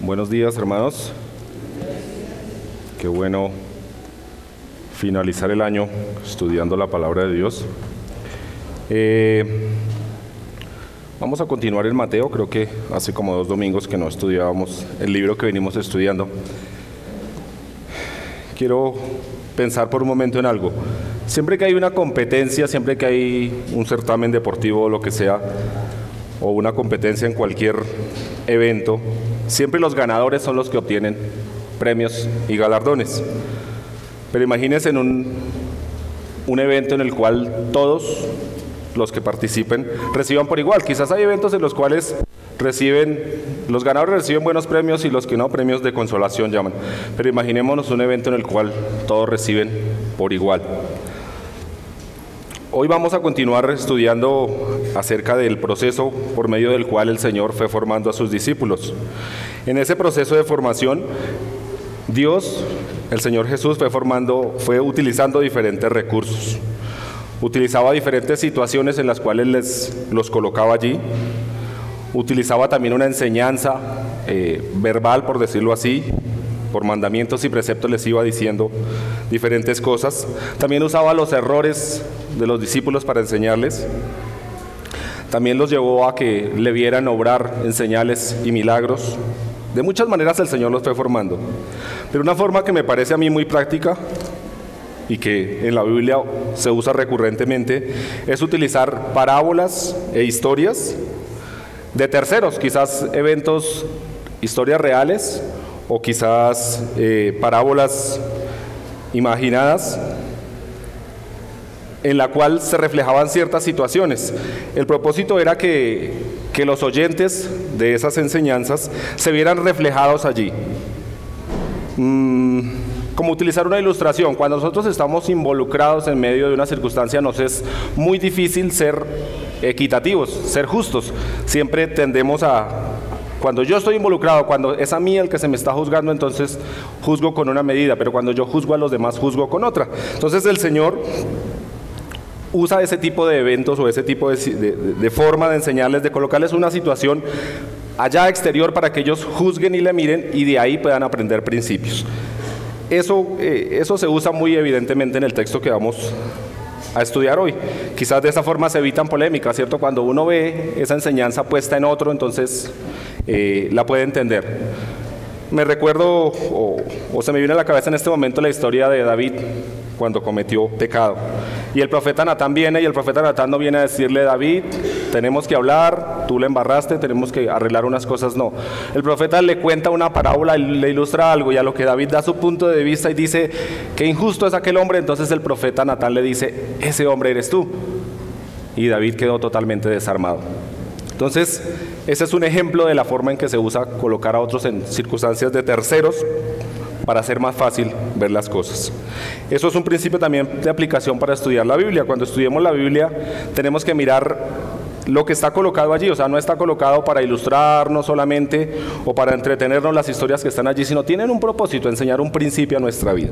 Buenos días, hermanos. Qué bueno finalizar el año estudiando la palabra de Dios. Vamos a continuar en Mateo. Creo que hace como 2 domingos que no estudiábamos el libro que venimos estudiando. Quiero pensar por un momento en algo. Siempre que hay una competencia, siempre que hay un certamen deportivo o lo que sea, o una competencia en cualquier evento, siempre los ganadores son los que obtienen premios y galardones. Pero imagínense en un evento en el cual todos los que participen reciban por igual. Quizás hay eventos en los cuales los ganadores reciben buenos premios y los que no, premios de consolación llaman. Pero imaginémonos un evento en el cual todos reciben por igual. Hoy vamos a continuar estudiando acerca del proceso por medio del cual el Señor fue formando a sus discípulos. En ese proceso de formación, Dios, el Señor Jesús, fue utilizando diferentes recursos. Utilizaba diferentes situaciones en las cuales los colocaba allí. Utilizaba también una enseñanza verbal, por decirlo así. Por mandamientos y preceptos les iba diciendo diferentes cosas. También usaba los errores de los discípulos para enseñarles. También los llevó a que le vieran obrar en señales y milagros. De muchas maneras el Señor los fue formando. Pero una forma que me parece a mí muy práctica y que en la Biblia se usa recurrentemente es utilizar parábolas e historias de terceros, quizás eventos, historias reales o quizás parábolas imaginadas en la cual se reflejaban ciertas situaciones. El propósito era que los oyentes de esas enseñanzas se vieran reflejados allí. Como utilizar una ilustración, cuando nosotros estamos involucrados en medio de una circunstancia nos es muy difícil ser equitativos, ser justos. Siempre tendemos cuando yo estoy involucrado, cuando es a mí el que se me está juzgando, entonces juzgo con una medida, pero cuando yo juzgo a los demás, juzgo con otra. Entonces el Señor usa ese tipo de eventos o ese tipo de forma de enseñarles, de colocarles una situación allá exterior para que ellos juzguen y le miren y de ahí puedan aprender principios. Eso se usa muy evidentemente en el texto que vamos a estudiar hoy. Quizás de esa forma se evitan polémicas, ¿cierto? Cuando uno ve esa enseñanza puesta en otro, entonces la puede entender. Me recuerdo, o se me viene a la cabeza en este momento la historia de David cuando cometió pecado. Y el profeta Natán viene, y el profeta Natán no viene a decirle: David, tenemos que hablar, tú le embarraste, tenemos que arreglar unas cosas. No, el profeta le cuenta una parábola, le ilustra algo, y a lo que David da su punto de vista y dice: qué injusto es aquel hombre. Entonces el profeta Natán le dice: ese hombre eres tú. Y David quedó totalmente desarmado. Entonces ese es un ejemplo de la forma en que se usa colocar a otros en circunstancias de terceros para hacer más fácil ver las cosas. Eso es un principio también de aplicación para estudiar la Biblia. Cuando estudiemos la Biblia tenemos que mirar lo que está colocado allí, o sea, no está colocado para ilustrarnos solamente o para entretenernos las historias que están allí, sino tienen un propósito, enseñar un principio a nuestra vida.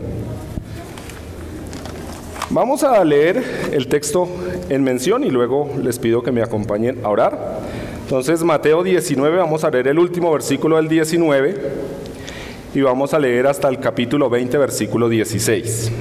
Vamos a leer el texto en mención y luego les pido que me acompañen a orar. Entonces, Mateo 19, vamos a leer el último versículo del 19 y vamos a leer hasta el capítulo 20, versículo 16.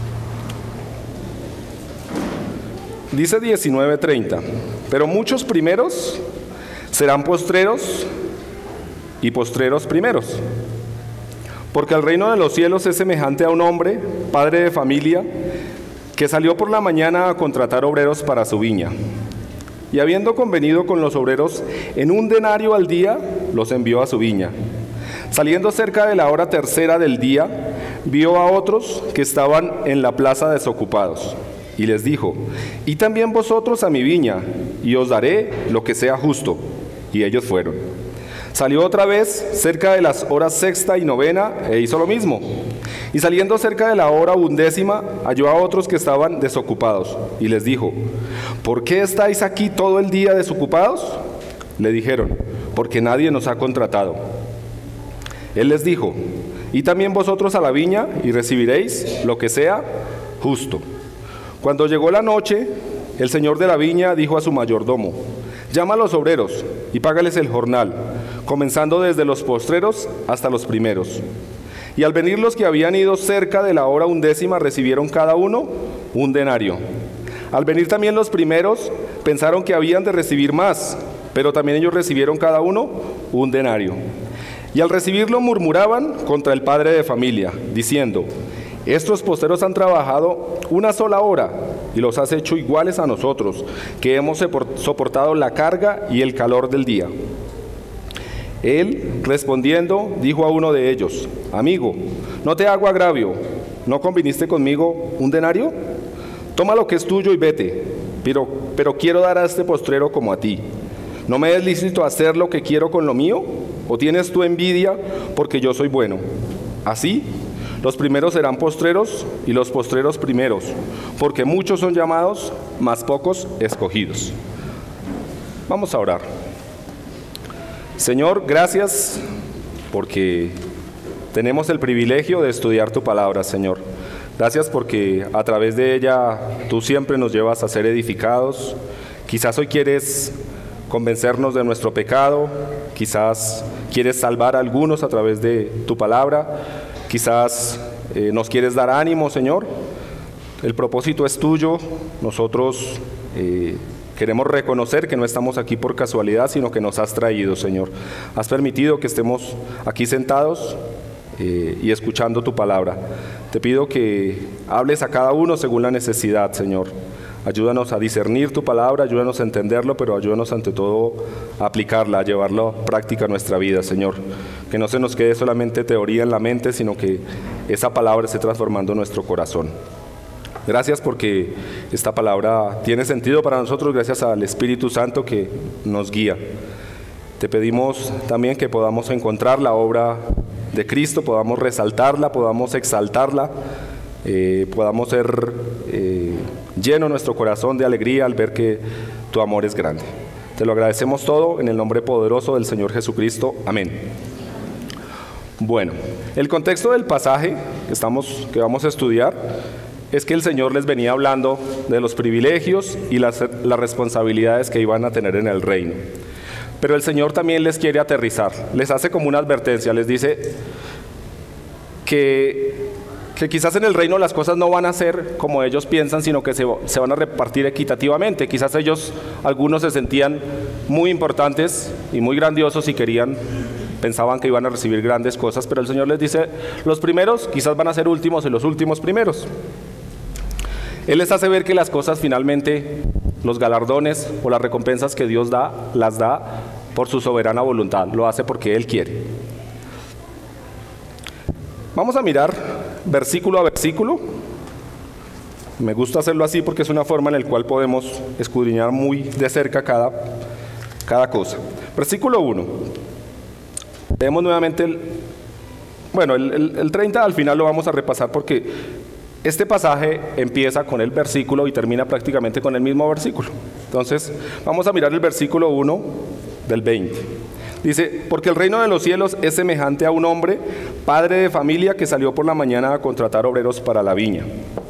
Dice 19:30: pero muchos primeros serán postreros y postreros primeros. Porque el reino de los cielos es semejante a un hombre, padre de familia, que salió por la mañana a contratar obreros para su viña. Y habiendo convenido con los obreros en 1 denario al día, los envió a su viña. Saliendo cerca de la hora tercera del día, vio a otros que estaban en la plaza desocupados, y les dijo: id también vosotros a mi viña, y os daré lo que sea justo. Y ellos fueron. Salió otra vez cerca de las horas sexta y novena, e hizo lo mismo. Y saliendo cerca de la hora 11ª, halló a otros que estaban desocupados, y les dijo: ¿por qué estáis aquí todo el día desocupados? Le dijeron: porque nadie nos ha contratado. Él les dijo: id también vosotros a la viña, y recibiréis lo que sea justo. Cuando llegó la noche, el señor de la viña dijo a su mayordomo: llama a los obreros y págales el jornal, comenzando desde los postreros hasta los primeros. Y al venir los que habían ido cerca de la hora 11 recibieron cada uno un denario. Al venir también los primeros, pensaron que habían de recibir más, pero también ellos recibieron cada uno un denario. Y al recibirlo murmuraban contra el padre de familia, diciendo: estos postreros han trabajado una sola hora y los has hecho iguales a nosotros, que hemos soportado la carga y el calor del día. Él, respondiendo, dijo a uno de ellos: amigo, no te hago agravio, ¿no conviniste conmigo un denario? Toma lo que es tuyo y vete, pero quiero dar a este postrero como a ti. ¿No me es lícito hacer lo que quiero con lo mío? ¿O tienes tú envidia porque yo soy bueno? Así, los primeros serán postreros y los postreros primeros, porque muchos son llamados, mas pocos escogidos. Vamos a orar. Señor, gracias porque tenemos el privilegio de estudiar tu palabra, Señor. Gracias porque a través de ella tú siempre nos llevas a ser edificados. Quizás hoy quieres convencernos de nuestro pecado, quizás quieres salvar a algunos a través de tu palabra, quizás nos quieres dar ánimo, Señor. El propósito es tuyo. Nosotros queremos reconocer que no estamos aquí por casualidad, sino que nos has traído, Señor. Has permitido que estemos aquí sentados y escuchando tu palabra. Te pido que hables a cada uno según la necesidad, Señor. Ayúdanos a discernir tu palabra, ayúdanos a entenderlo, pero ayúdanos ante todo a aplicarla, a llevarla a práctica a nuestra vida, Señor. Que no se nos quede solamente teoría en la mente, sino que esa palabra esté transformando nuestro corazón. Gracias porque esta palabra tiene sentido para nosotros, gracias al Espíritu Santo que nos guía. Te pedimos también que podamos encontrar la obra de Cristo, podamos resaltarla, podamos exaltarla, podamos ser lleno nuestro corazón de alegría al ver que tu amor es grande. Te lo agradecemos todo en el nombre poderoso del Señor Jesucristo. Amén. Bueno, el contexto del pasaje que vamos a estudiar es que el Señor les venía hablando de los privilegios y las responsabilidades que iban a tener en el reino. Pero el Señor también les quiere aterrizar, les hace como una advertencia, les dice que quizás en el reino las cosas no van a ser como ellos piensan, sino que se van a repartir equitativamente. Quizás algunos se sentían muy importantes y muy grandiosos y pensaban que iban a recibir grandes cosas, pero el Señor les dice, los primeros quizás van a ser últimos y los últimos primeros. Él les hace ver que las cosas finalmente, los galardones o las recompensas que Dios da, las da por su soberana voluntad, lo hace porque Él quiere. Vamos a mirar versículo a versículo. Me gusta hacerlo así porque es una forma en la cual podemos escudriñar muy de cerca cada cosa. Versículo 1. Vemos nuevamente el 30 al final lo vamos a repasar porque este pasaje empieza con el versículo y termina prácticamente con el mismo versículo. Entonces, vamos a mirar el versículo 1 del 20. Dice, porque el reino de los cielos es semejante a un hombre, padre de familia, que salió por la mañana a contratar obreros para la viña.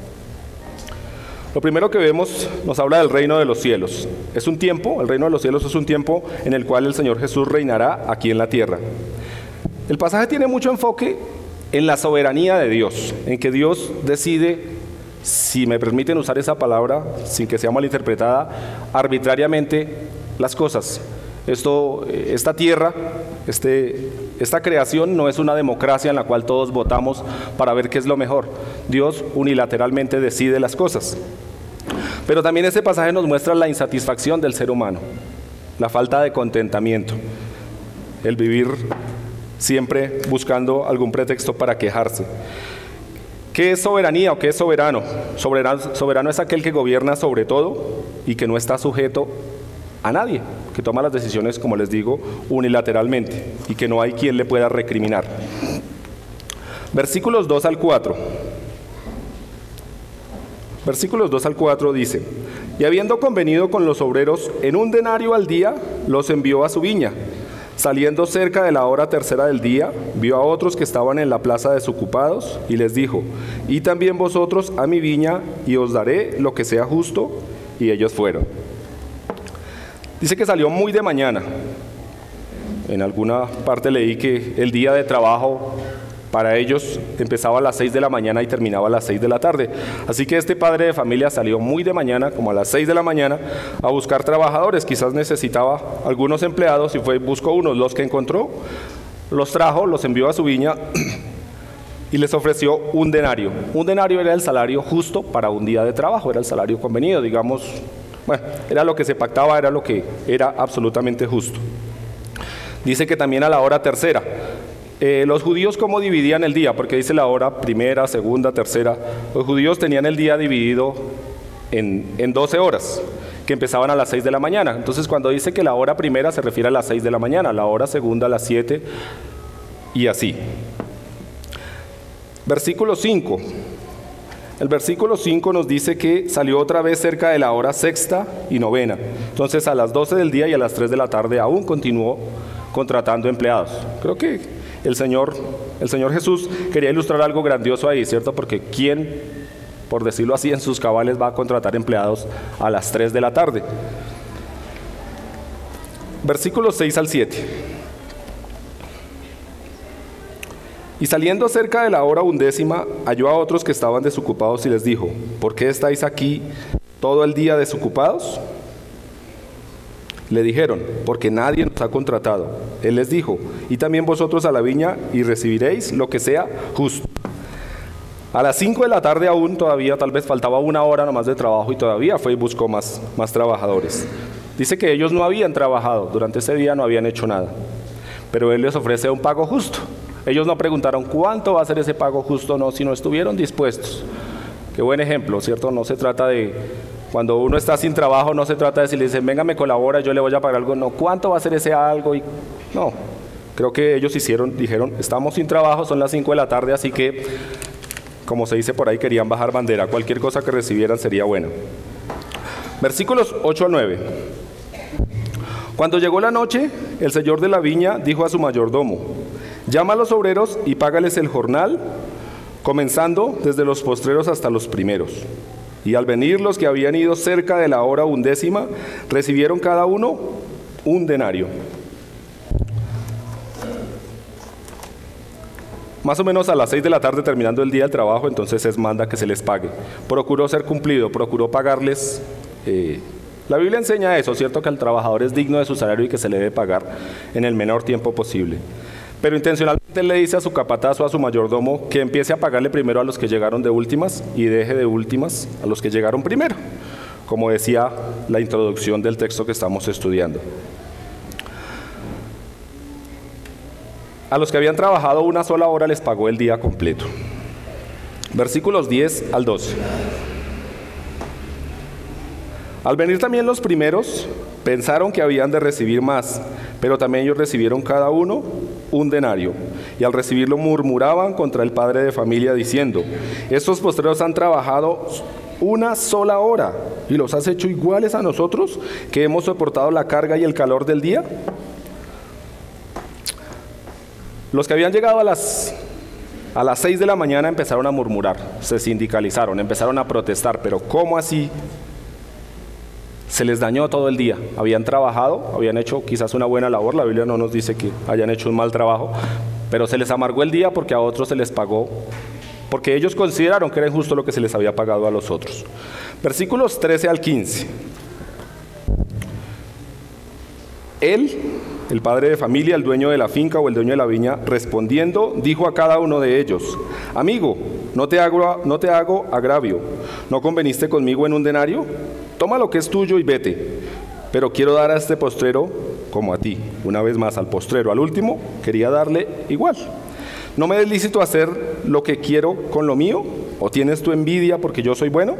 Lo primero que vemos nos habla del reino de los cielos. El reino de los cielos es un tiempo en el cual el Señor Jesús reinará aquí en la tierra. El pasaje tiene mucho enfoque en la soberanía de Dios, en que Dios decide, si me permiten usar esa palabra, sin que sea malinterpretada, arbitrariamente las cosas. Esta tierra, esta creación no es una democracia en la cual todos votamos para ver qué es lo mejor. Dios unilateralmente decide las cosas. Pero también este pasaje nos muestra la insatisfacción del ser humano, la falta de contentamiento, el vivir siempre buscando algún pretexto para quejarse. ¿Qué es soberanía o qué es soberano? Soberano es aquel que gobierna sobre todo y que no está sujeto a nadie, que toma las decisiones, como les digo, unilateralmente y que no hay quien le pueda recriminar. Versículos 2 al 4. Versículos 2 al 4 dice, y habiendo convenido con los obreros en un denario al día, los envió a su viña. Saliendo cerca de la hora tercera del día, vio a otros que estaban en la plaza desocupados y les dijo, y también vosotros a mi viña y os daré lo que sea justo, y ellos fueron. Dice que salió muy de mañana. En alguna parte leí que el día de trabajo para ellos empezaba a las 6 de la mañana y terminaba a las 6 de la tarde. Así que este padre de familia salió muy de mañana, como a las 6 de la mañana, a buscar trabajadores. Quizás necesitaba algunos empleados y buscó unos. Los que encontró, los trajo, los envió a su viña y les ofreció un denario. Un denario era el salario justo para un día de trabajo, era el salario convenido, digamos. Bueno, era lo que se pactaba, era lo que era absolutamente justo. Dice que también a la hora tercera. Los judíos, ¿cómo dividían el día? Porque dice la hora primera, segunda, tercera. Los judíos tenían el día dividido en 12 horas, que empezaban a las 6 de la mañana. Entonces, cuando dice que la hora primera se refiere a las 6 de la mañana, la hora segunda a las 7 y así. Versículo 5. El versículo 5 nos dice que salió otra vez cerca de la hora sexta y novena. Entonces, a las 12 del día y a las 3 de la tarde aún continuó contratando empleados. Creo que el Señor Jesús quería ilustrar algo grandioso ahí, ¿cierto? Porque ¿quién, por decirlo así, en sus cabales va a contratar empleados a las 3 de la tarde? Versículos 6 al 7. Y saliendo cerca de la hora 11, halló a otros que estaban desocupados y les dijo: ¿por qué estáis aquí todo el día desocupados? Le dijeron: porque nadie nos ha contratado. Él les dijo: y también vosotros a la viña y recibiréis lo que sea justo. A las 5 de la tarde aún todavía, tal vez faltaba una hora nomás de trabajo y todavía fue y buscó más trabajadores. Dice que ellos no habían trabajado, durante ese día no habían hecho nada, pero Él les ofrece un pago justo. Ellos no preguntaron cuánto va a ser ese pago justo, no, sino estuvieron dispuestos. Qué buen ejemplo, ¿cierto? No se trata de, cuando uno está sin trabajo, no se trata de si le dicen, venga, me colabora, yo le voy a pagar algo. No, ¿cuánto va a ser ese algo? No, creo que ellos dijeron, estamos sin trabajo, son las 5 de la tarde, así que, como se dice por ahí, querían bajar bandera. Cualquier cosa que recibieran sería buena. Versículos 8 al 9. Cuando llegó la noche, el señor de la viña dijo a su mayordomo: llama a los obreros y págales el jornal, comenzando desde los postreros hasta los primeros. Y al venir los que habían ido cerca de la hora 11, recibieron cada uno un denario. Más o menos a las 6 de la tarde, terminando el día del trabajo, entonces manda que se les pague. Procuró ser cumplido, procuró pagarles. La Biblia enseña eso, ¿cierto? Que el trabajador es digno de su salario y que se le debe pagar en el menor tiempo posible. Pero intencionalmente le dice a su capataz o a su mayordomo que empiece a pagarle primero a los que llegaron de últimas y deje de últimas a los que llegaron primero, como decía la introducción del texto que estamos estudiando. A los que habían trabajado una sola hora les pagó el día completo. Versículos 10 al 12. Al venir también los primeros, pensaron que habían de recibir más, pero también ellos recibieron cada uno un denario. Y al recibirlo murmuraban contra el padre de familia diciendo: estos postreros han trabajado una sola hora y los has hecho iguales a nosotros, que hemos soportado la carga y el calor del día. Los que habían llegado a las 6 de la mañana empezaron a murmurar, se sindicalizaron, empezaron a protestar. Pero ¿cómo así? Se les dañó todo el día. Habían trabajado, habían hecho quizás una buena labor. La Biblia no nos dice que hayan hecho un mal trabajo, pero se les amargó el día porque a otros se les pagó, porque ellos consideraron que era injusto lo que se les había pagado a los otros. Versículos 13 al 15. Él, el padre de familia, el dueño de la finca o el dueño de la viña, respondiendo, dijo a cada uno de ellos: amigo, no te hago agravio. ¿No conveniste conmigo en un denario? Toma lo que es tuyo y vete. Pero quiero dar a este postrero como a ti. Una vez más, al postrero, al último, quería darle igual. ¿No me es lícito hacer lo que quiero con lo mío? ¿O tienes tu envidia porque yo soy bueno?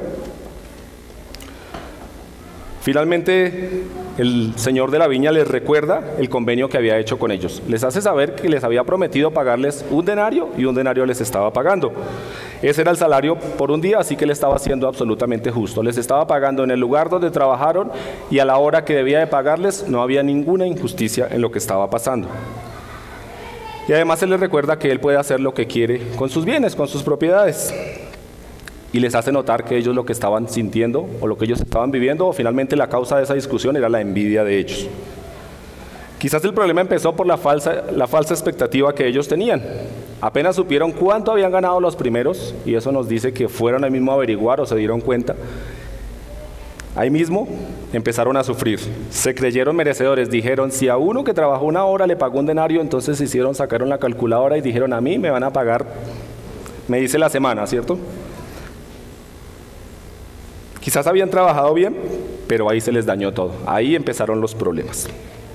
Finalmente, el señor de la viña les recuerda el convenio que había hecho con ellos. Les hace saber que les había prometido pagarles un denario y un denario les estaba pagando. Ese era el salario por un día, así que le estaba haciendo absolutamente justo. Les estaba pagando en el lugar donde trabajaron y a la hora que debía de pagarles no había ninguna injusticia en lo que estaba pasando. Y además él les recuerda que él puede hacer lo que quiere con sus bienes, con sus propiedades. Y les hace notar que ellos lo que estaban sintiendo o lo que ellos estaban viviendo, o finalmente la causa de esa discusión era la envidia de ellos. Quizás el problema empezó por la falsa expectativa que ellos tenían. Apenas supieron cuánto habían ganado los primeros, y eso nos dice que fueron ahí mismo a averiguar o se dieron cuenta. Ahí mismo empezaron a sufrir. Se creyeron merecedores. Dijeron, si a uno que trabajó 1 hora le pagó un denario, entonces sacaron la calculadora y dijeron, a mí me van a pagar, me dice la semana, ¿cierto? Quizás habían trabajado bien, pero ahí se les dañó todo. Ahí empezaron los problemas.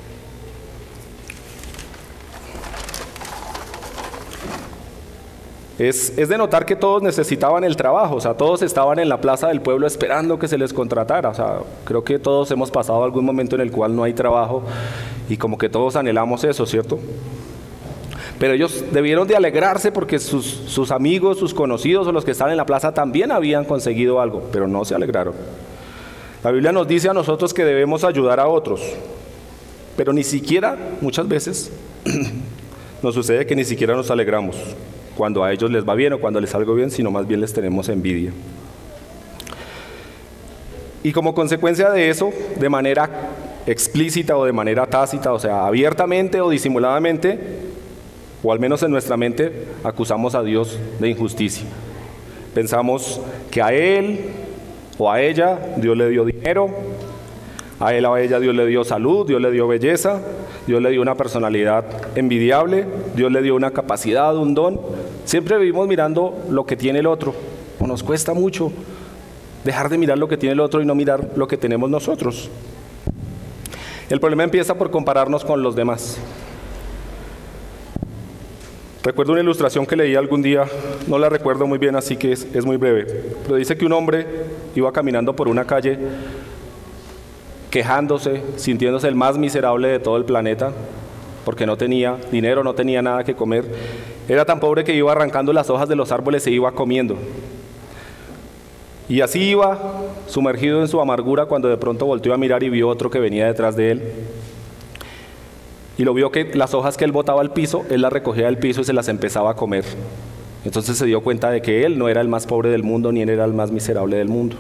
Es de notar que todos necesitaban el trabajo, o sea, todos estaban en la plaza del pueblo esperando que se les contratara. O sea, creo que todos hemos pasado algún momento en el cual no hay trabajo y como que todos anhelamos eso, ¿cierto? Pero ellos debieron de alegrarse porque sus amigos, sus conocidos o los que estaban en la plaza también habían conseguido algo, pero no se alegraron. La Biblia nos dice a nosotros que debemos ayudar a otros, pero ni siquiera, muchas veces, nos sucede que ni siquiera nos alegramos cuando a ellos les va bien o cuando les salga bien, sino más bien les tenemos envidia. Y como consecuencia de eso, de manera explícita o de manera tácita, o sea, abiertamente o disimuladamente, o al menos en nuestra mente, acusamos a Dios de injusticia. Pensamos que a él o a ella Dios le dio dinero, a él o a ella Dios le dio salud, Dios le dio belleza, Dios le dio una personalidad envidiable, Dios le dio una capacidad, un don. Siempre vivimos mirando lo que tiene el otro, o nos cuesta mucho dejar de mirar lo que tiene el otro y no mirar lo que tenemos nosotros. El problema empieza por compararnos con los demás. Recuerdo una ilustración que leí algún día, no la recuerdo muy bien, así que es muy breve, pero dice que un hombre iba caminando por una calle quejándose, sintiéndose el más miserable de todo el planeta, porque no tenía dinero, no tenía nada que comer. Era tan pobre que iba arrancando las hojas de los árboles e iba comiendo. Y así iba, sumergido en su amargura, cuando de pronto volteó a mirar y vio otro que venía detrás de él. Y lo vio que las hojas que él botaba al piso, él las recogía del piso y se las empezaba a comer. Entonces se dio cuenta de que él no era el más pobre del mundo, ni él era el más miserable del mundo.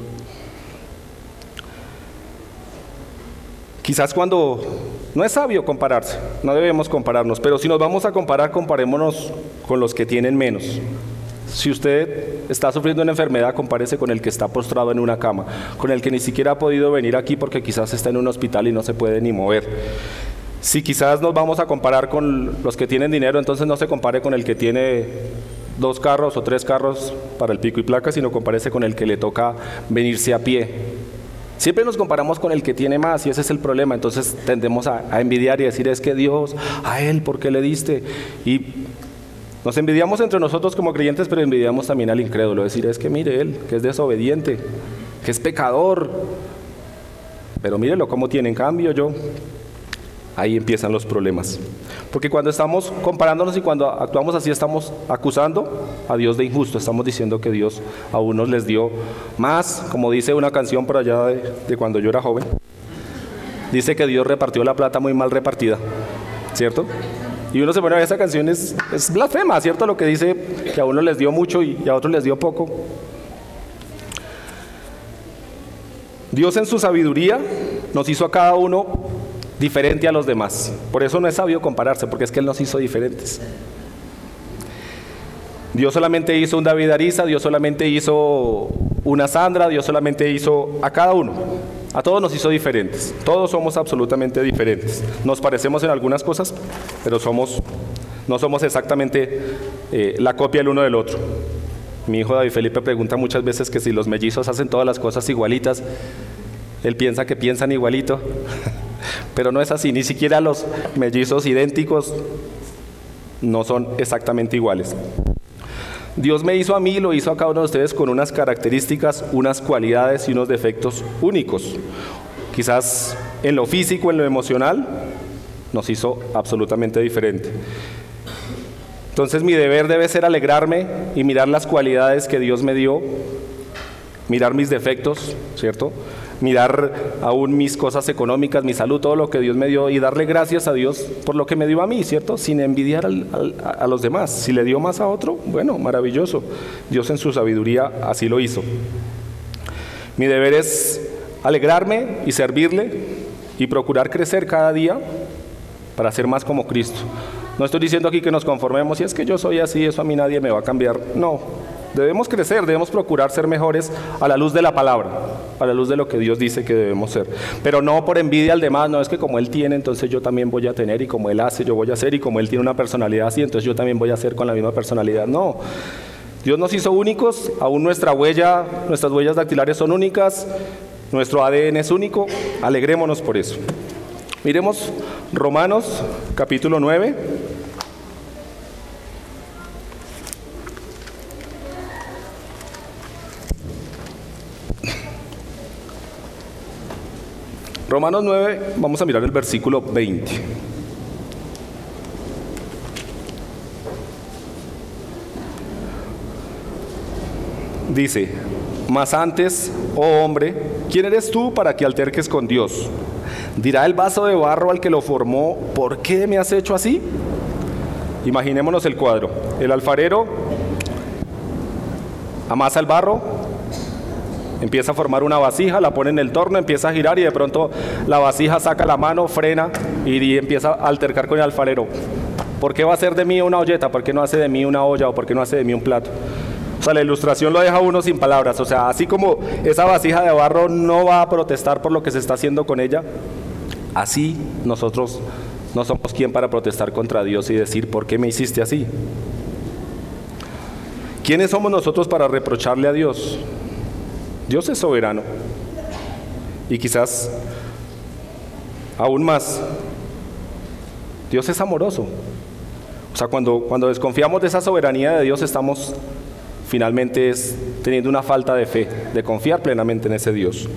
Quizás cuando no es sabio compararse, no debemos compararnos, pero si nos vamos a comparar, comparémonos con los que tienen menos. Si usted está sufriendo una enfermedad, compárese con el que está postrado en una cama, con el que ni siquiera ha podido venir aquí porque quizás está en un hospital y no se puede ni mover. Si quizás nos vamos a comparar con los que tienen dinero, entonces no se compare con el que tiene 2 carros o 3 carros para el pico y placa, sino compárese con el que le toca venirse a pie. Siempre nos comparamos con el que tiene más y ese es el problema. Entonces tendemos a envidiar y decir, es que Dios, a él, ¿por qué le diste? Y nos envidiamos entre nosotros como creyentes, pero envidiamos también al incrédulo. Decir, es que mire él, que es desobediente, que es pecador. Pero mírelo cómo tiene, en cambio yo. Ahí empiezan los problemas. Porque cuando estamos comparándonos y cuando actuamos así, estamos acusando a Dios de injusto. Estamos diciendo que Dios a unos les dio más, como dice una canción por allá de cuando yo era joven. Dice que Dios repartió la plata muy mal repartida, ¿cierto? Y uno se pone a ver, esa canción es blasfema, ¿cierto? Lo que dice que a unos les dio mucho y a otros les dio poco. Dios en su sabiduría nos hizo a cada uno diferente a los demás. Por eso no es sabio compararse, porque es que Él nos hizo diferentes. Dios solamente hizo un David Ariza, Dios solamente hizo una Sandra, Dios solamente hizo a cada uno. A todos nos hizo diferentes. Todos somos absolutamente diferentes. Nos parecemos en algunas cosas, pero no somos exactamente la copia el uno del otro. Mi hijo David Felipe pregunta muchas veces que si los mellizos hacen todas las cosas igualitas. Él piensa que piensan igualito. Pero no es así, ni siquiera los mellizos idénticos no son exactamente iguales. Dios me hizo a mí y lo hizo a cada uno de ustedes con unas características, unas cualidades y unos defectos únicos. Quizás en lo físico, en lo emocional, nos hizo absolutamente diferente. Entonces mi deber debe ser alegrarme y mirar las cualidades que Dios me dio, mirar mis defectos, ¿cierto? Mirar aún mis cosas económicas, mi salud, todo lo que Dios me dio y darle gracias a Dios por lo que me dio a mí, ¿cierto? Sin envidiar a los demás. Si le dio más a otro, bueno, maravilloso. Dios en su sabiduría así lo hizo. Mi deber es alegrarme y servirle y procurar crecer cada día para ser más como Cristo. No estoy diciendo aquí que nos conformemos, y es que yo soy así, eso a mí nadie me va a cambiar. No, debemos crecer, debemos procurar ser mejores a la luz de la palabra, a la luz de lo que Dios dice que debemos ser. Pero no por envidia al demás, no es que como Él tiene, entonces yo también voy a tener, y como Él hace, yo voy a hacer, y como Él tiene una personalidad así, entonces yo también voy a hacer con la misma personalidad. No, Dios nos hizo únicos, aún nuestras huellas dactilares son únicas, nuestro ADN es único, alegrémonos por eso. Miremos Romanos capítulo 9. Romanos 9, vamos a mirar el versículo 20. Dice: mas antes, oh hombre, ¿quién eres tú para que alterques con Dios? ¿Dirá el vaso de barro al que lo formó, ¿por qué me has hecho así? Imaginémonos el cuadro. El alfarero amasa el barro, empieza a formar una vasija, la pone en el torno, empieza a girar y de pronto la vasija saca la mano, frena y empieza a altercar con el alfarero. ¿Por qué va a hacer de mí una olleta? ¿Por qué no hace de mí una olla? ¿O por qué no hace de mí un plato? O sea, la ilustración lo deja a uno sin palabras. O sea, así como esa vasija de barro no va a protestar por lo que se está haciendo con ella, así nosotros no somos quien para protestar contra Dios y decir, ¿por qué me hiciste así? ¿Quiénes somos nosotros para reprocharle a Dios? Dios es soberano. Y quizás aún más, Dios es amoroso. O sea, cuando desconfiamos de esa soberanía de Dios, estamos finalmente teniendo una falta de fe, de confiar plenamente en ese Dios.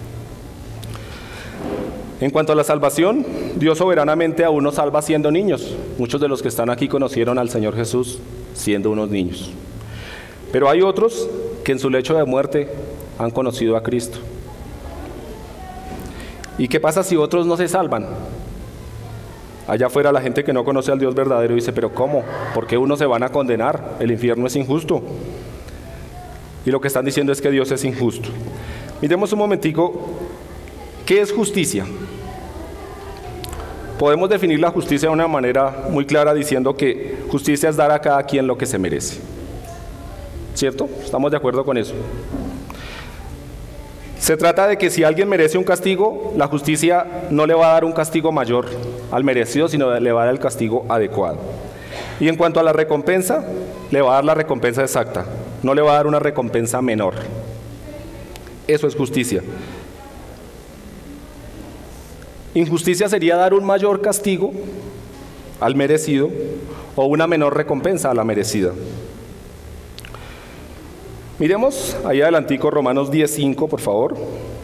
En cuanto a la salvación, Dios soberanamente aún nos salva siendo niños. Muchos de los que están aquí conocieron al Señor Jesús siendo unos niños. Pero hay otros que en su lecho de muerte han conocido a Cristo. ¿Y qué pasa si otros no se salvan? Allá afuera la gente que no conoce al Dios verdadero dice, pero ¿cómo? ¿Por qué unos se van a condenar? El infierno es injusto. Y lo que están diciendo es que Dios es injusto. Miremos un momentico, ¿qué es justicia? Podemos definir la justicia de una manera muy clara diciendo que justicia es dar a cada quien lo que se merece. ¿Cierto? ¿Estamos de acuerdo con eso? Se trata de que si alguien merece un castigo, la justicia no le va a dar un castigo mayor al merecido, sino le va a dar el castigo adecuado. Y en cuanto a la recompensa, le va a dar la recompensa exacta, no le va a dar una recompensa menor. Eso es justicia. Injusticia sería dar un mayor castigo al merecido o una menor recompensa a la merecida. Miremos ahí adelantico Romanos 10:5, por favor.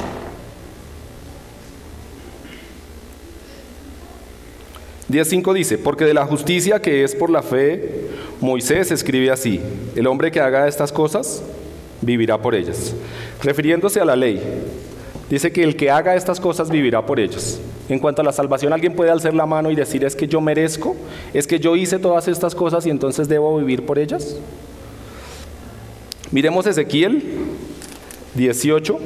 (10:5) dice, porque de la justicia que es por la fe, Moisés escribe así, el hombre que haga estas cosas, vivirá por ellas. Refiriéndose a la ley, dice que el que haga estas cosas vivirá por ellas. En cuanto a la salvación, ¿alguien puede alzar la mano y decir, es que yo merezco, es que yo hice todas estas cosas y entonces debo vivir por ellas? Miremos Ezequiel 18.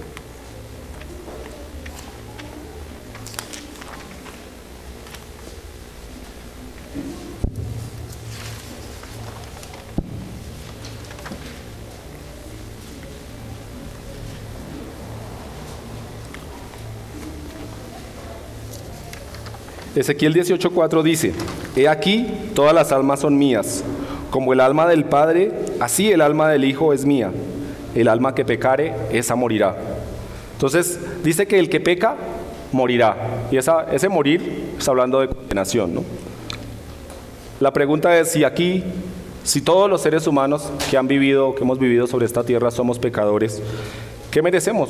Ezequiel 18:4 dice, he aquí, todas las almas son mías, como el alma del Padre, así el alma del Hijo es mía. El alma que pecare, esa morirá. Entonces, dice que el que peca, morirá. Y ese morir está hablando de condenación, ¿no? La pregunta es si todos los seres humanos que hemos vivido sobre esta tierra somos pecadores, ¿qué merecemos?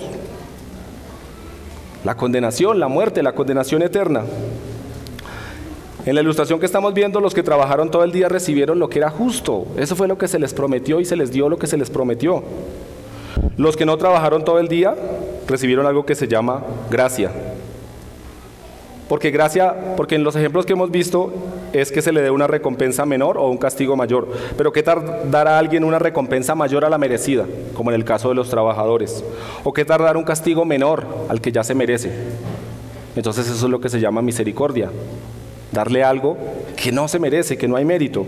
La condenación, la muerte, la condenación eterna. En la ilustración que estamos viendo, los que trabajaron todo el día recibieron lo que era justo. Eso fue lo que se les prometió y se les dio lo que se les prometió. Los que no trabajaron todo el día recibieron algo que se llama gracia. Porque en los ejemplos que hemos visto es que se le dé una recompensa menor o un castigo mayor. Pero ¿qué tal dar a alguien una recompensa mayor a la merecida? Como en el caso de los trabajadores. ¿O qué tal dar un castigo menor al que ya se merece? Entonces eso es lo que se llama misericordia. darle algo que no se merece, que no hay mérito.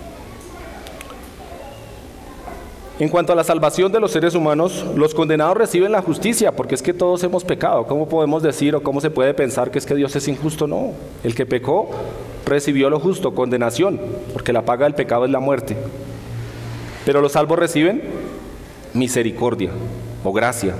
En cuanto a la salvación de los seres humanos, los condenados reciben la justicia, porque es que todos hemos pecado. ¿Cómo podemos decir o cómo se puede pensar que es que Dios es injusto? No, el que pecó recibió lo justo, condenación, porque la paga del pecado es la muerte. Pero los salvos reciben misericordia o gracia.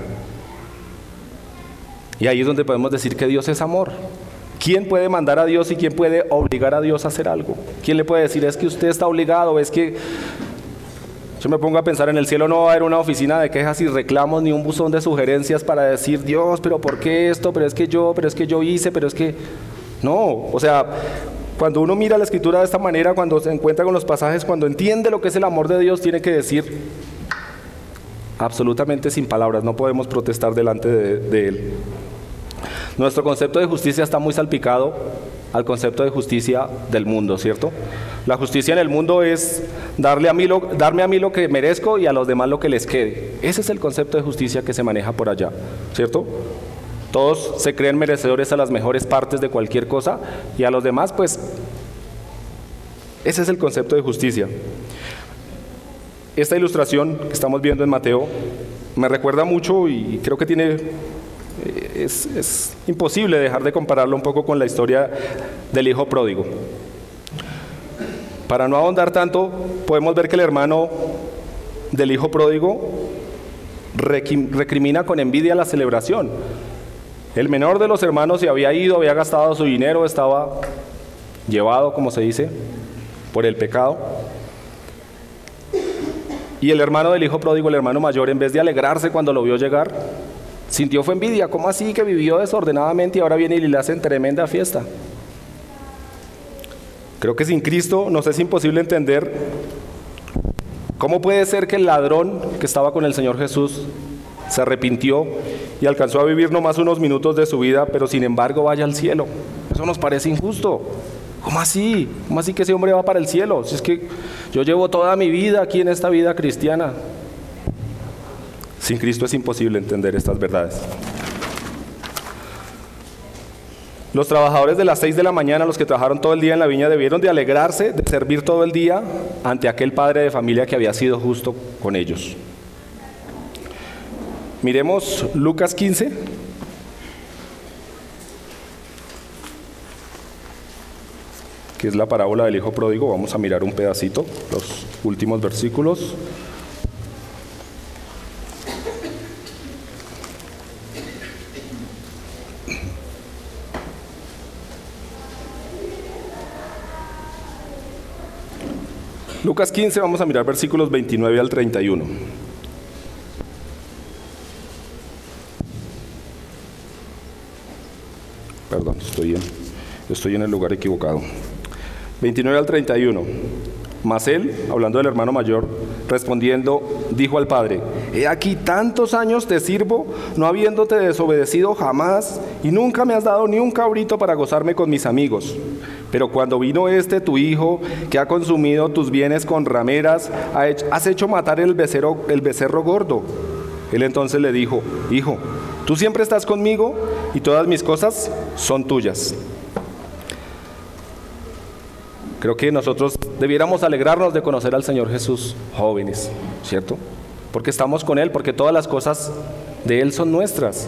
Y ahí es donde podemos decir que Dios es amor. ¿Quién puede mandar a Dios y quién puede obligar a Dios a hacer algo? ¿Quién le puede decir, es que usted está obligado, es que... Yo me pongo a pensar, en el cielo no va a haber una oficina de quejas y reclamos ni un buzón de sugerencias para decir, Dios, pero ¿por qué esto? Pero es que yo hice, pero es que... No, o sea, cuando uno mira la Escritura de esta manera, cuando se encuentra con los pasajes, cuando entiende lo que es el amor de Dios, tiene que decir absolutamente sin palabras, no podemos protestar delante de Él. Nuestro concepto de justicia está muy salpicado al concepto de justicia del mundo, ¿cierto? La justicia en el mundo es darme a mí lo que merezco y a los demás lo que les quede. Ese es el concepto de justicia que se maneja por allá, ¿cierto? Todos se creen merecedores a las mejores partes de cualquier cosa y a los demás, pues, ese es el concepto de justicia. Esta ilustración que estamos viendo en Mateo me recuerda mucho y creo que es imposible dejar de compararlo un poco con la historia del hijo pródigo. Para no ahondar tanto, podemos ver que el hermano del hijo pródigo recrimina con envidia la celebración. El menor de los hermanos se había ido, había gastado su dinero, estaba llevado, como se dice, por el pecado. Y el hermano del hijo pródigo, el hermano mayor, en vez de alegrarse cuando lo vio llegar, sintió fue envidia. ¿Cómo así que vivió desordenadamente y ahora viene y le hacen tremenda fiesta? Creo que sin Cristo nos es imposible entender cómo puede ser que el ladrón que estaba con el Señor Jesús se arrepintió y alcanzó a vivir nomás unos minutos de su vida, pero sin embargo vaya al cielo. Eso nos parece injusto. ¿Cómo así? ¿Cómo así que ese hombre va para el cielo? Si es que yo llevo toda mi vida aquí en esta vida cristiana. Sin Cristo es imposible entender estas verdades. Los trabajadores de las 6 de la mañana, los que trabajaron todo el día en la viña, debieron de alegrarse de servir todo el día ante aquel padre de familia que había sido justo con ellos. Miremos Lucas 15. Que es la parábola del hijo pródigo. Vamos a mirar un pedacito, los últimos versículos. Lucas 15, vamos a mirar versículos 29 al 31. Perdón, estoy en el lugar equivocado. 29 al 31. Mas él, hablando del hermano mayor, respondiendo, dijo al padre: he aquí tantos años te sirvo, no habiéndote desobedecido jamás, y nunca me has dado ni un cabrito para gozarme con mis amigos. Pero cuando vino tu hijo, que ha consumido tus bienes con rameras, has hecho matar el becerro gordo. Él entonces le dijo: hijo, tú siempre estás conmigo, y todas mis cosas son tuyas. Creo que nosotros debiéramos alegrarnos de conocer al Señor Jesús, jóvenes, ¿cierto? Porque estamos con Él, porque todas las cosas de Él son nuestras.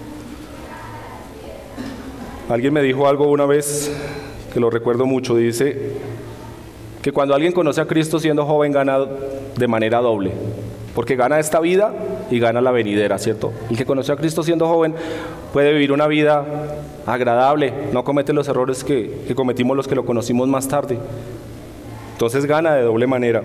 Alguien me dijo algo una vez que lo recuerdo mucho, dice que cuando alguien conoce a Cristo siendo joven gana de manera doble, porque gana esta vida y gana la venidera, ¿cierto? El que conoció a Cristo siendo joven puede vivir una vida agradable, no comete los errores que cometimos los que lo conocimos más tarde. Entonces gana de doble manera.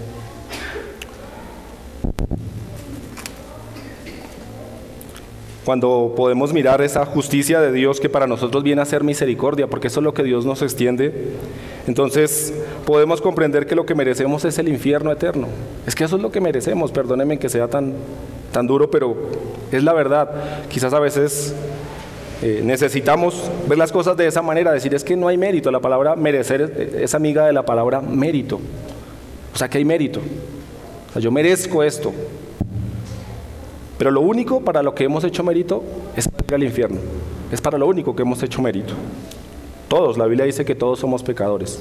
Cuando podemos mirar esa justicia de Dios que para nosotros viene a ser misericordia, porque eso es lo que Dios nos extiende, entonces podemos comprender que lo que merecemos es el infierno eterno. Es que eso es lo que merecemos, perdónenme que sea tan duro, pero es la verdad. Quizás a veces necesitamos ver las cosas de esa manera, decir es que no hay mérito. La palabra merecer es amiga de la palabra mérito. O sea que hay mérito. O sea, yo merezco esto. Pero lo único para lo que hemos hecho mérito es ir al infierno. Es para lo único que hemos hecho mérito. Todos, la Biblia dice que todos somos pecadores.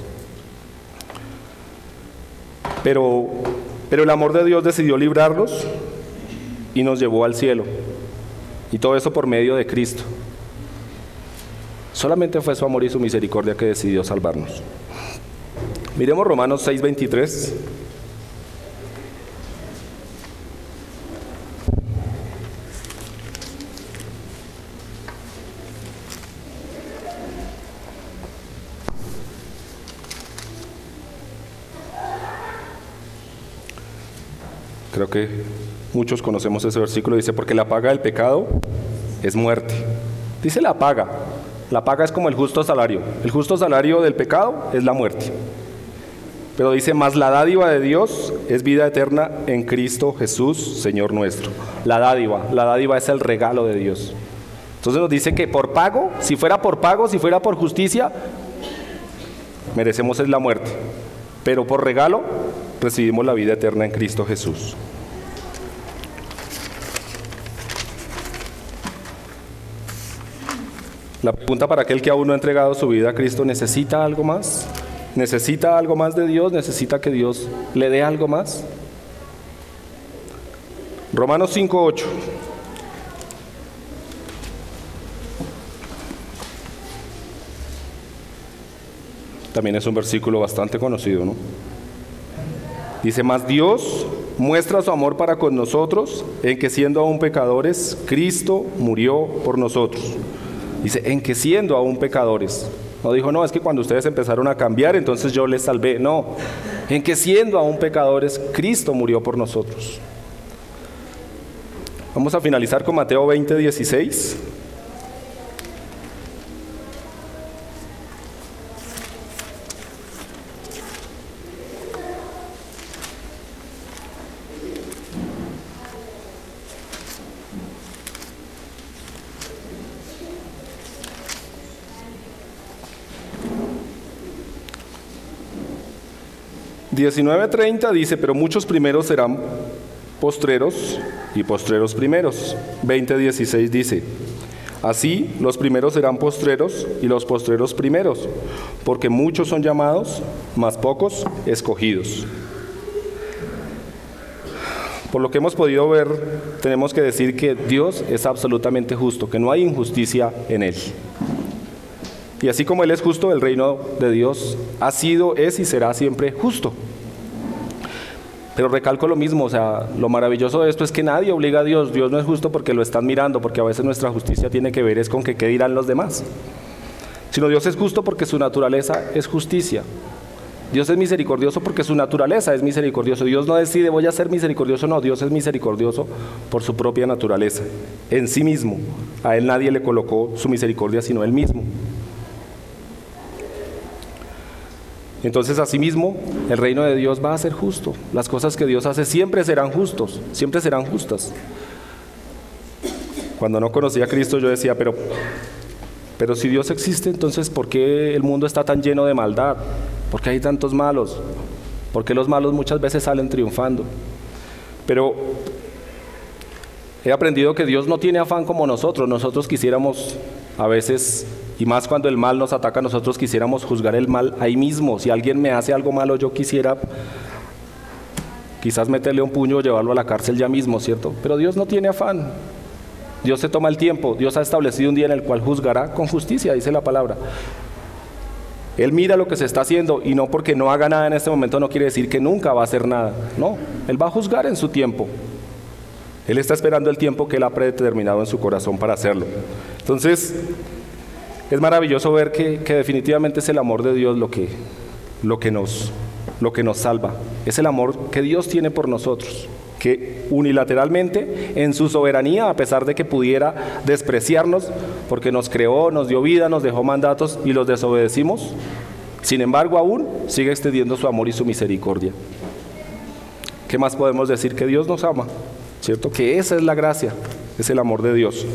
Pero el amor de Dios decidió librarnos y nos llevó al cielo. Y todo eso por medio de Cristo. Solamente fue su amor y su misericordia que decidió salvarnos. Miremos Romanos 6:23. Creo que muchos conocemos ese versículo. Dice, porque la paga del pecado es muerte. Dice la paga. La paga es como el justo salario. El justo salario del pecado es la muerte. Pero dice, más la dádiva de Dios es vida eterna en Cristo Jesús, Señor nuestro. La dádiva es el regalo de Dios. Entonces nos dice que por pago, si fuera por justicia, merecemos es la muerte. Pero por regalo, recibimos la vida eterna en Cristo Jesús. La pregunta para aquel que aún no ha entregado su vida a Cristo: ¿necesita algo más? ¿Necesita algo más de Dios? ¿Necesita que Dios le dé algo más? Romanos 5:8. También es un versículo bastante conocido, ¿no? Dice, mas Dios muestra su amor para con nosotros en que siendo aún pecadores, Cristo murió por nosotros. Dice, en que siendo aún pecadores. No dijo, no, es que cuando ustedes empezaron a cambiar, entonces yo les salvé. No, en que siendo aún pecadores, Cristo murió por nosotros. Vamos a finalizar con Mateo 20:16. (19:30) dice, pero muchos primeros serán postreros y postreros primeros. 20:16 dice, así los primeros serán postreros y los postreros primeros, porque muchos son llamados, mas pocos escogidos. Por lo que hemos podido ver, tenemos que decir que Dios es absolutamente justo, que no hay injusticia en Él. Y así como Él es justo, el reino de Dios ha sido, es y será siempre justo. Pero recalco lo mismo, o sea, lo maravilloso de esto es que nadie obliga a Dios. Dios no es justo porque lo están mirando, porque a veces nuestra justicia tiene que ver es con que qué dirán los demás. Sino Dios es justo porque su naturaleza es justicia. Dios es misericordioso porque su naturaleza es misericordioso. Dios no decide voy a ser misericordioso, no, Dios es misericordioso por su propia naturaleza, en sí mismo. A Él nadie le colocó su misericordia sino Él mismo. Entonces, asimismo, el reino de Dios va a ser justo. Las cosas que Dios hace siempre serán justos, siempre serán justas. Cuando no conocía a Cristo yo decía, pero si Dios existe, entonces ¿por qué el mundo está tan lleno de maldad? ¿Por qué hay tantos malos? ¿Por qué los malos muchas veces salen triunfando? Pero he aprendido que Dios no tiene afán como nosotros. Nosotros quisiéramos a veces, y más cuando el mal nos ataca, nosotros quisiéramos juzgar el mal ahí mismo. Si alguien me hace algo malo, yo quisiera quizás meterle un puño o llevarlo a la cárcel ya mismo, ¿cierto? Pero Dios no tiene afán. Dios se toma el tiempo. Dios ha establecido un día en el cual juzgará con justicia, dice la palabra. Él mira lo que se está haciendo, y no porque no haga nada en este momento no quiere decir que nunca va a hacer nada. No, Él va a juzgar en su tiempo. Él está esperando el tiempo que Él ha predeterminado en su corazón para hacerlo. Entonces, es maravilloso ver que definitivamente es el amor de Dios lo que nos salva. Es el amor que Dios tiene por nosotros, que unilateralmente, en su soberanía, a pesar de que pudiera despreciarnos, porque nos creó, nos dio vida, nos dejó mandatos y los desobedecimos, sin embargo aún sigue extendiendo su amor y su misericordia. ¿Qué más podemos decir? Que Dios nos ama, ¿cierto? Que esa es la gracia, es el amor de Dios.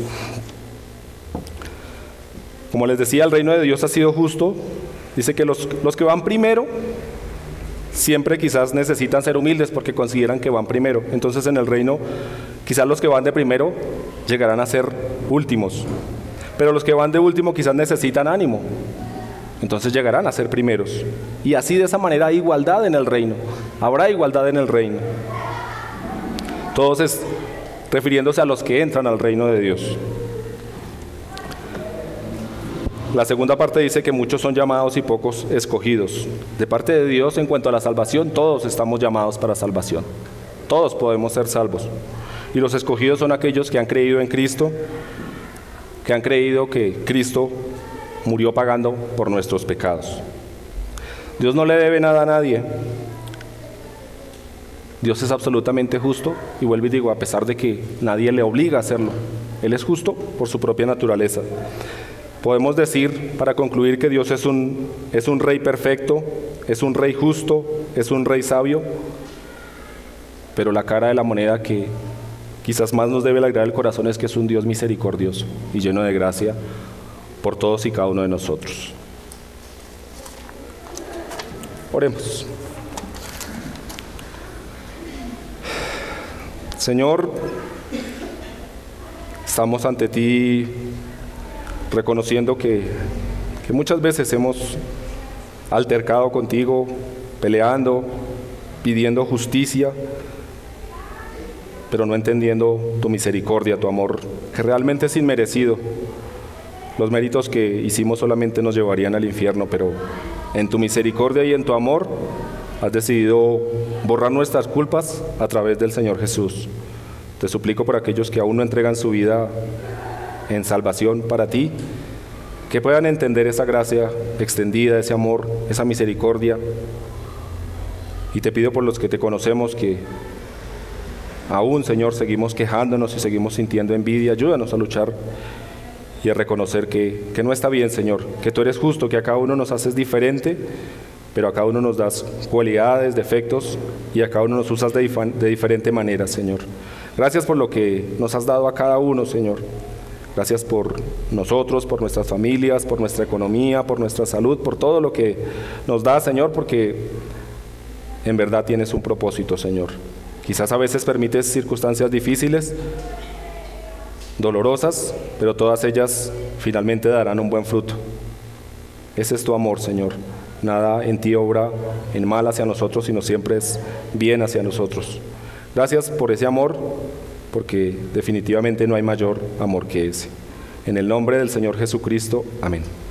Como les decía, el reino de Dios ha sido justo. Dice que los que van primero siempre quizás necesitan ser humildes porque consideran que van primero. Entonces en el reino quizás los que van de primero llegarán a ser últimos. Pero los que van de último quizás necesitan ánimo. entonces llegarán a ser primeros. Y así de esa manera hay igualdad en el reino. Habrá igualdad en el reino. Todos es refiriéndose a los que entran al reino de Dios. La segunda parte dice que muchos son llamados y pocos escogidos. De parte de Dios, en cuanto a la salvación, todos estamos llamados para salvación. Todos podemos ser salvos. Y los escogidos son aquellos que han creído en Cristo, que han creído que Cristo murió pagando por nuestros pecados. Dios no le debe nada a nadie. Dios es absolutamente justo, y vuelvo y digo, a pesar de que nadie le obliga a hacerlo, Él es justo por su propia naturaleza. Podemos decir, para concluir, que Dios es un rey perfecto, es un rey justo, es un rey sabio, pero la cara de la moneda que quizás más nos debe alegrar el corazón es que es un Dios misericordioso y lleno de gracia por todos y cada uno de nosotros. Oremos. Señor, estamos ante ti reconociendo que muchas veces hemos altercado contigo, peleando, pidiendo justicia, pero no entendiendo tu misericordia, tu amor, que realmente es inmerecido. Los méritos que hicimos solamente nos llevarían al infierno, pero en tu misericordia y en tu amor has decidido borrar nuestras culpas a través del Señor Jesús. Te suplico por aquellos que aún no entregan su vida en salvación para ti, que puedan entender esa gracia extendida, ese amor, esa misericordia. Y te pido por los que te conocemos que aún, Señor, seguimos quejándonos y seguimos sintiendo envidia. Ayúdanos a luchar y a reconocer que no está bien, Señor, que tú eres justo, que a cada uno nos haces diferente, pero a cada uno nos das cualidades, defectos, y a cada uno nos usas de diferente manera, Señor. Gracias por lo que nos has dado a cada uno, Señor. Gracias por nosotros, por nuestras familias, por nuestra economía, por nuestra salud, por todo lo que nos da, Señor, porque en verdad tienes un propósito, Señor. Quizás a veces permites circunstancias difíciles, dolorosas, pero todas ellas finalmente darán un buen fruto. Ese es tu amor, Señor. Nada en ti obra en mal hacia nosotros, sino siempre es bien hacia nosotros. Gracias por ese amor, porque definitivamente no hay mayor amor que ese. En el nombre del Señor Jesucristo, amén.